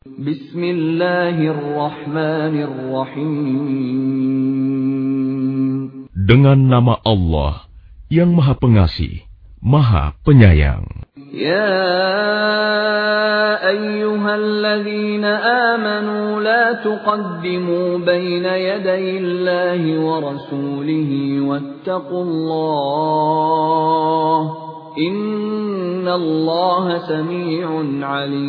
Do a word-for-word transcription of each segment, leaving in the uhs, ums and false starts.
Bismillahirrahmanirrahim. Dengan nama Allah yang Maha Pengasih, Maha Penyayang. Ya ayyuhalladzina amanu la tuqaddimu baina yadayillahi wa rasulihi wattaqullah. Innallaha sami'un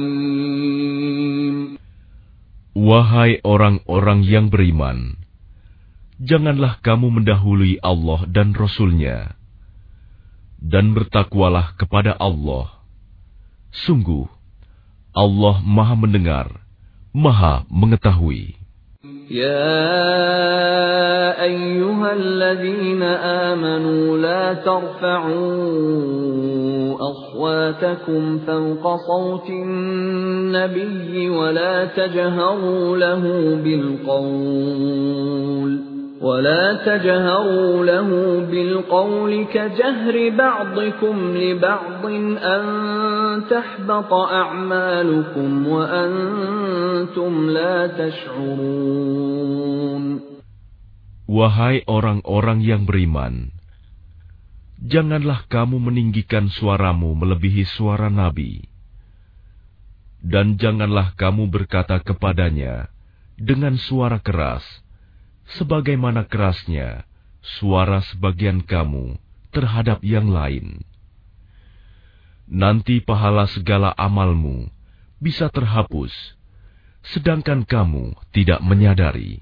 alim. Wahai orang-orang yang beriman, janganlah kamu mendahului Allah dan Rasul-Nya, dan bertakwalah kepada Allah. Sungguh, Allah Maha Mendengar, Maha Mengetahui. Ya ayyuhalladzina amanu la tarfa'u aswatakum fawqa sawtin nabiyyi wa la tajharu lahu bil qawl ولا تجهروا له بالقول كجهر بعضكم لبعض أن تحبط أعمالكم وأنتم لا تشعرون. Wahai orang-orang yang beriman, janganlah kamu meninggikan suaramu melebihi suara Nabi, dan janganlah kamu berkata kepadanya dengan suara keras, sebagaimana kerasnya suara sebagian kamu terhadap yang lain. Nanti pahala segala amalmu bisa terhapus, sedangkan kamu tidak menyadari.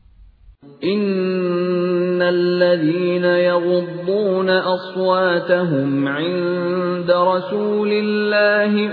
Innal ladzina yaghudduna aswatahum 'inda rasulillahi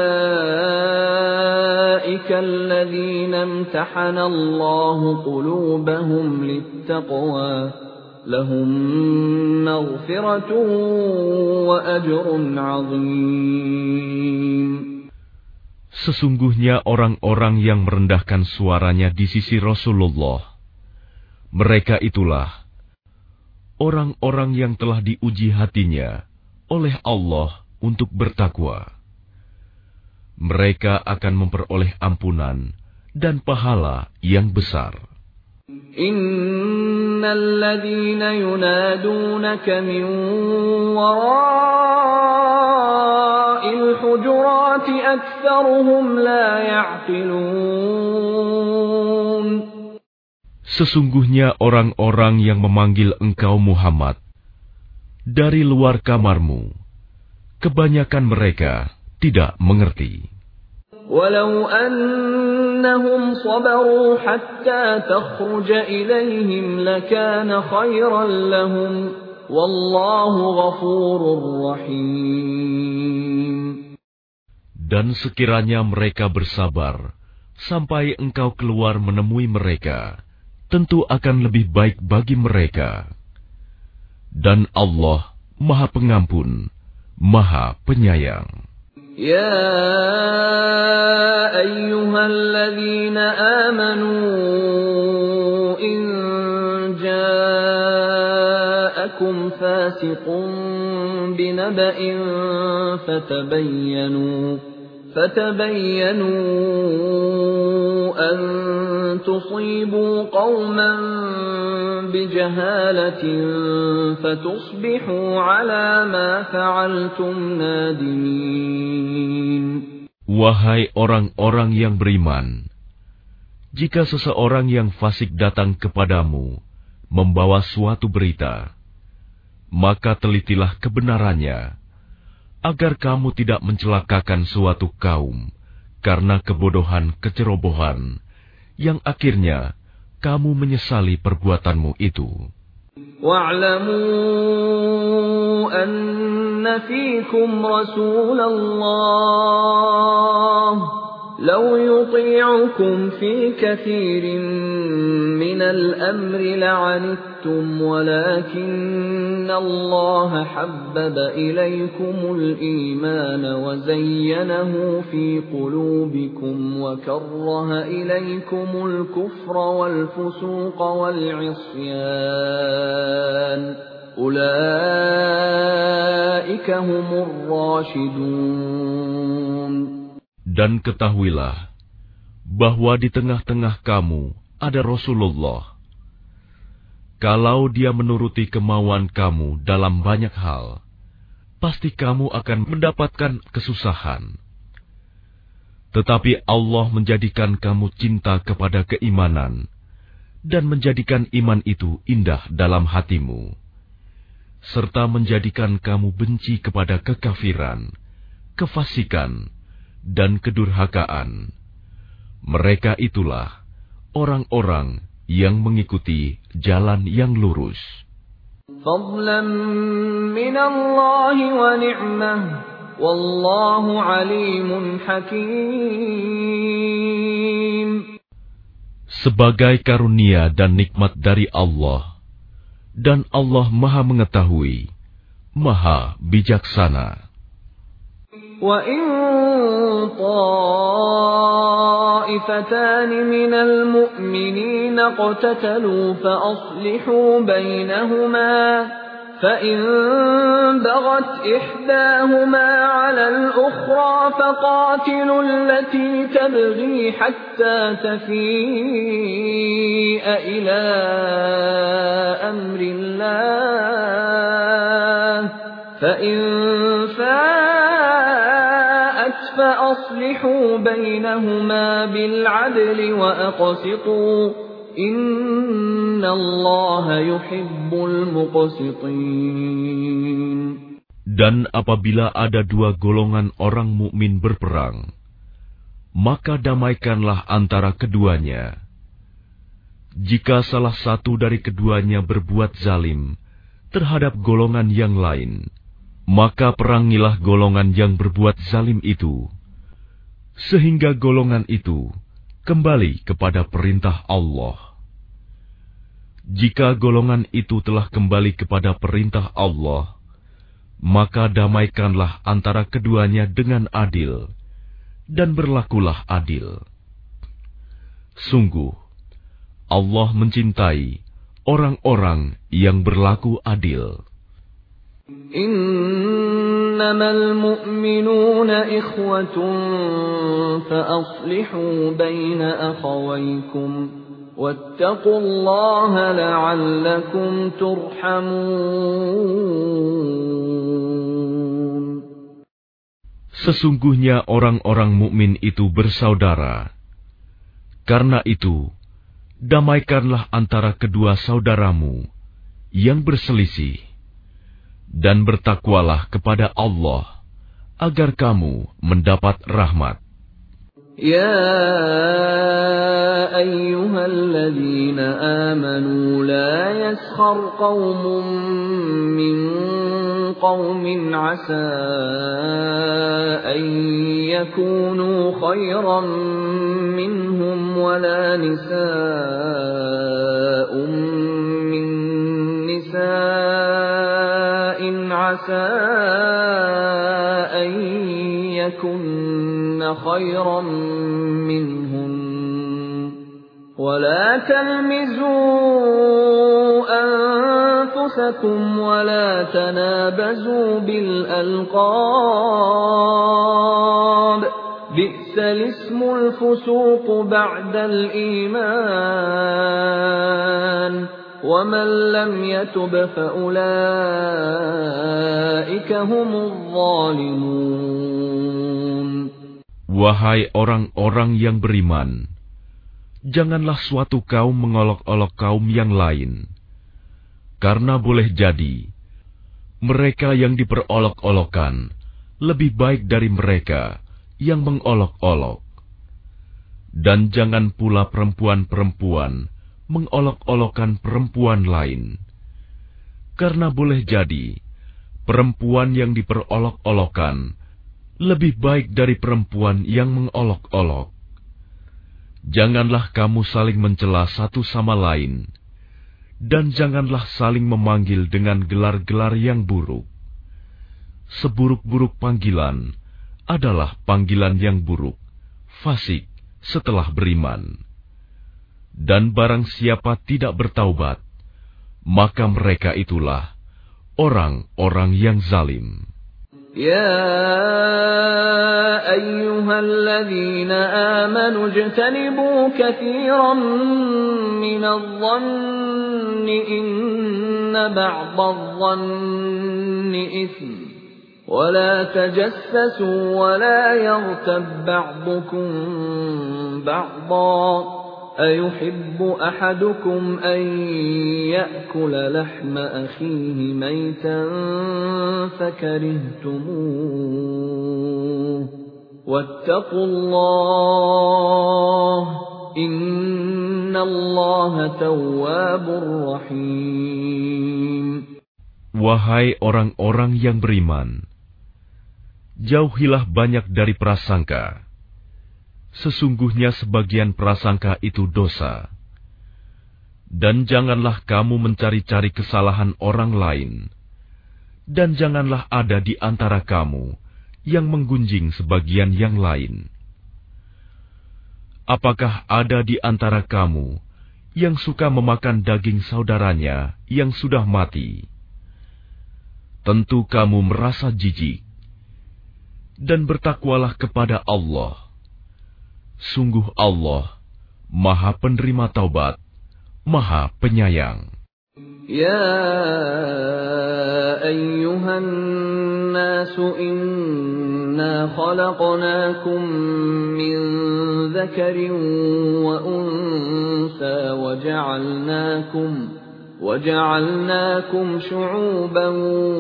ulaika alladzina imtahana Allahu qulubahum littaqwa lahum maghfiratun wa ajrun 'azim. Sesungguhnya orang-orang yang merendahkan suaranya di sisi Rasulullah, mereka itulah orang-orang yang telah diuji hatinya oleh Allah untuk bertakwa. Mereka akan memperoleh ampunan dan pahala yang besar. Innal ladzina yunadunaka min wara'il hujurati aktsaruhum la ya'qilun. Sesungguhnya orang-orang yang memanggil engkau Muhammad dari luar kamarmu, kebanyakan mereka tidak mengerti. Walau annahum sabaru hatta takhruja ilaihim lakana khairan lahum wallahu ghafurur rahim. Dan sekiranya mereka bersabar sampai engkau keluar menemui mereka, tentu akan lebih baik bagi mereka. Dan Allah Maha Pengampun, Maha Penyayang. Ya ayyuhalladzina amanu in ja'akum fasiqun binaba'in fatabayyanu فتبينوا أن تصيبوا قوما بجهالة فتصبحوا على ما فعلتم نادمين. Wahai orang-orang yang beriman, jika seseorang yang fasik datang kepadamu membawa suatu berita, maka telitilah kebenarannya, agar kamu tidak mencelakakan suatu kaum karena kebodohan kecerobohan, yang akhirnya kamu menyesali perbuatanmu itu. Wa'lamu anna fiikum Rasulullah لو يطيعكم في كثير من الأمر لعنتم ولكن الله حبب إليكم الإيمان وزينه في قلوبكم وكره إليكم الكفر والفسوق والعصيان أولئك هم الراشدون. Dan ketahuilah, bahwa di tengah-tengah kamu ada Rasulullah. Kalau dia menuruti kemauan kamu dalam banyak hal, pasti kamu akan mendapatkan kesusahan. Tetapi Allah menjadikan kamu cinta kepada keimanan dan menjadikan iman itu indah dalam hatimu, serta menjadikan kamu benci kepada kekafiran, kefasikan, dan kedurhakaan. Mereka itulah orang-orang yang mengikuti jalan yang lurus. Fadlan minallahi wa ni'mah, wallahu alimun hakim. Sebagai karunia dan nikmat dari Allah, dan Allah Maha Mengetahui, Maha Bijaksana. Wa in طائفتان من المؤمنين اقتتلوا فأصلحوا بينهما فإن بغت إحداهما على الأخرى فقاتلوا التي تبغي حتى تفيء إلى أمر الله فإن فاءت فأصلحوا بينهما بالعدل وأقسطوا إن الله يحب المقسطين. Dan apabila ada dua golongan orang mukmin berperang, maka damaikanlah antara keduanya. Jika salah satu dari keduanya berbuat zalim terhadap golongan yang lain, maka perangilah golongan yang berbuat zalim itu, sehingga golongan itu kembali kepada perintah Allah. Jika golongan itu telah kembali kepada perintah Allah, maka damaikanlah antara keduanya dengan adil, dan berlakulah adil. Sungguh, Allah mencintai orang-orang yang berlaku adil. Innamal mu'minuna ikhwatun fa'aslihu baina akhawaykum wattaqullaha la'allakum turhamun. Sesungguhnya orang-orang mukmin itu bersaudara. Karena itu, damaikanlah antara kedua saudaramu yang berselisih, dan bertakwalah kepada Allah agar kamu mendapat rahmat. Ya ayyuhalladzina amanu la yaskhar qaumun min qaumin asa an yakunu khayran minhum wala nisaa'un min nisa'in asa an yakunna khayran minhum ولا تلمزوا أنفسكم ولا تنابزوا بالألقاب بئس الاسم الفسوق بعد الإيمان ومن لم يتب فأولئك هم الظالمون. Wahai orang-orang yang beriman, janganlah suatu kaum mengolok-olok kaum yang lain, karena boleh jadi mereka yang diperolok-olokkan lebih baik dari mereka yang mengolok-olok. Dan jangan pula perempuan-perempuan mengolok-olokkan perempuan lain, karena boleh jadi perempuan yang diperolok-olokkan lebih baik dari perempuan yang mengolok-olok. Janganlah kamu saling mencela satu sama lain, dan janganlah saling memanggil dengan gelar-gelar yang buruk. Seburuk-buruk panggilan adalah panggilan yang buruk, fasik setelah beriman. Dan barang siapa tidak bertaubat, maka mereka itulah orang-orang yang zalim. يا أيها الذين آمنوا اجتنبوا كثيرا من الظن إن بعض الظن إثم ولا تجسسوا ولا يغتب بعضكم بعضا أيحب أحدكم أن يأكل لحم أخيه ميتا فكرهتموه واتقوا الله إن الله تواب رحيم. Wahai orang-orang yang beriman, jauhilah banyak dari prasangka. Sesungguhnya sebagian prasangka itu dosa. Dan janganlah kamu mencari-cari kesalahan orang lain. Dan janganlah ada di antara kamu yang menggunjing sebagian yang lain. Apakah ada di antara kamu yang suka memakan daging saudaranya yang sudah mati? Tentu kamu merasa jijik. Dan bertakwalah kepada Allah. Sungguh Allah, Maha Penerima Taubat, Maha Penyayang. Ya ayyuhan nasu inna khalaqnakum min dzakarin wa unsa wa ja'alnakum وَجَعَلْنَاكُمْ شُعُوبًا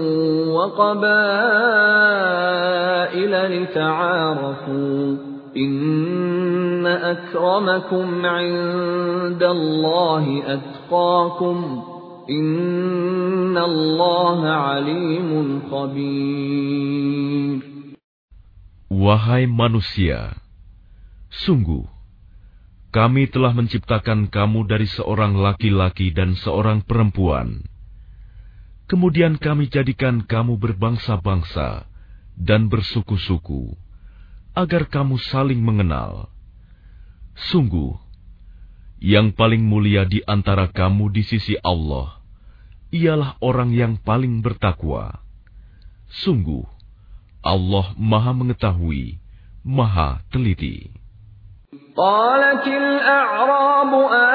وَقَبَائِلَ لِتَعَارَفُوا إِنَّ أَكْرَمَكُمْ عِندَ اللَّهِ أَتْقَاكُمْ إِنَّ اللَّهَ عَلِيمٌ خَبِيرٌ. Wahai manusia, sungguh kami telah menciptakan kamu dari seorang laki-laki dan seorang perempuan. Kemudian kami jadikan kamu berbangsa-bangsa dan bersuku-suku, agar kamu saling mengenal. Sungguh, yang paling mulia di antara kamu di sisi Allah, ialah orang yang paling bertakwa. Sungguh, Allah Maha Mengetahui, Maha Teliti. قالت الأعراب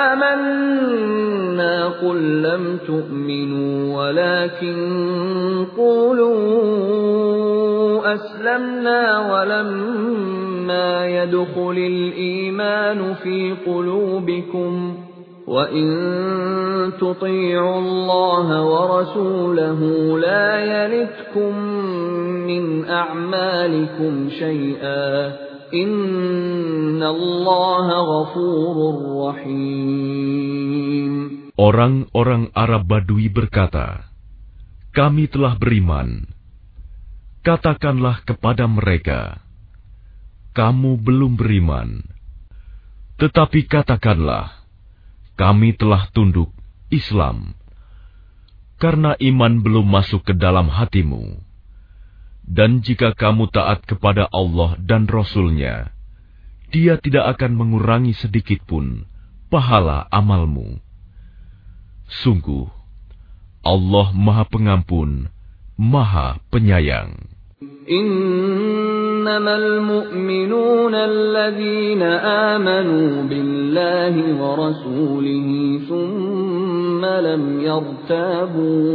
آمنا قل لم تؤمنوا ولكن قولوا أسلمنا ولما يدخل الإيمان في قلوبكم وإن تطيعوا الله ورسوله لا يلتكم من أعمالكم شيئا Innallaha ghafurur rahim. Orang-orang Arab Badui berkata, kami telah beriman. Katakanlah kepada mereka, kamu belum beriman. Tetapi katakanlah, kami telah tunduk Islam. Karena iman belum masuk ke dalam hatimu. Dan jika kamu taat kepada Allah dan Rasul-Nya, Dia tidak akan mengurangi sedikit pun pahala amalmu. Sungguh, Allah Maha Pengampun, Maha Penyayang. Innamal mu'minuna alladhina amanu billahi wa rasulihi thumma lam yartabu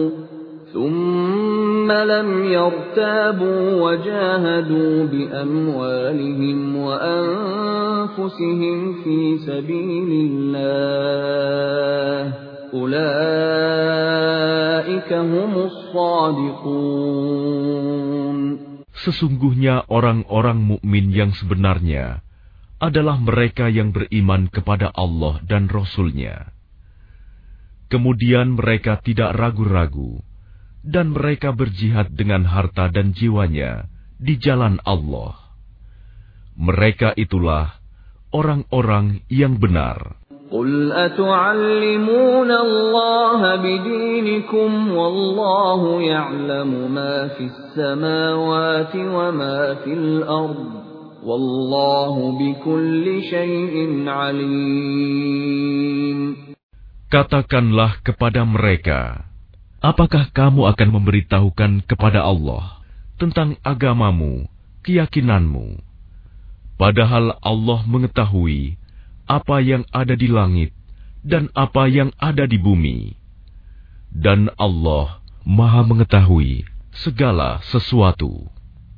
ثم لم يرتابوا وجاهدوا بأموالهم وأنفسهم في سبيل الله أولئك هم الصادقون. Sesungguhnya orang-orang mukmin yang sebenarnya adalah mereka yang beriman kepada Allah dan Rasul-Nya. Kemudian mereka tidak ragu-ragu dan mereka berjihad dengan harta dan jiwanya di jalan Allah. Mereka itulah orang-orang yang benar. Qul atu'allimuna Allah bidinikum wallahu ya'lamu ma fis samawati wa ma fil ard wallahu bikulli syai'in alim. Katakanlah kepada mereka, apakah kamu akan memberitahukan kepada Allah tentang agamamu, keyakinanmu. Padahal Allah mengetahui apa yang ada di langit dan apa yang ada di bumi. Dan Allah Maha mengetahui segala sesuatu.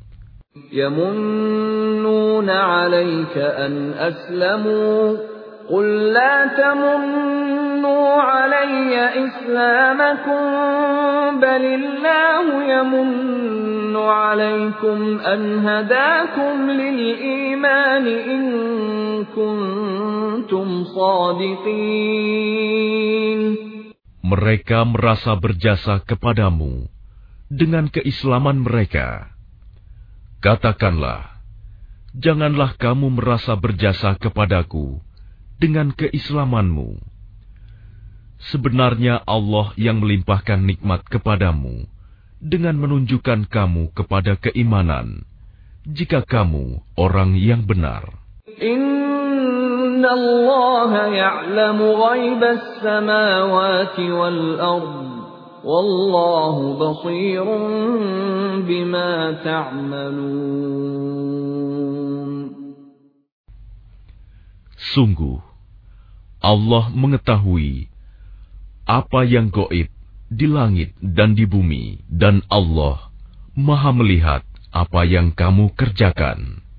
Yamunnuna 'alaika an aslamu qul la tamunnu 'alayya islamakum balillahu yamunnu 'alaykum an hadakum lil iman in kuntum shadiqin. Mereka merasa berjasa kepadamu dengan keislaman mereka. Katakanlah, janganlah kamu merasa berjasa kepadaku dengan keislamanmu. Sebenarnya Allah yang melimpahkan nikmat kepadamu dengan menunjukkan kamu kepada keimanan, jika kamu orang yang benar. Inna Allah ya'lamu ghaibas samawati wal ard, wallahu basirun bima ta'malun. Sungguh, Allah mengetahui apa yang gaib di langit dan di bumi, dan Allah Maha melihat apa yang kamu kerjakan.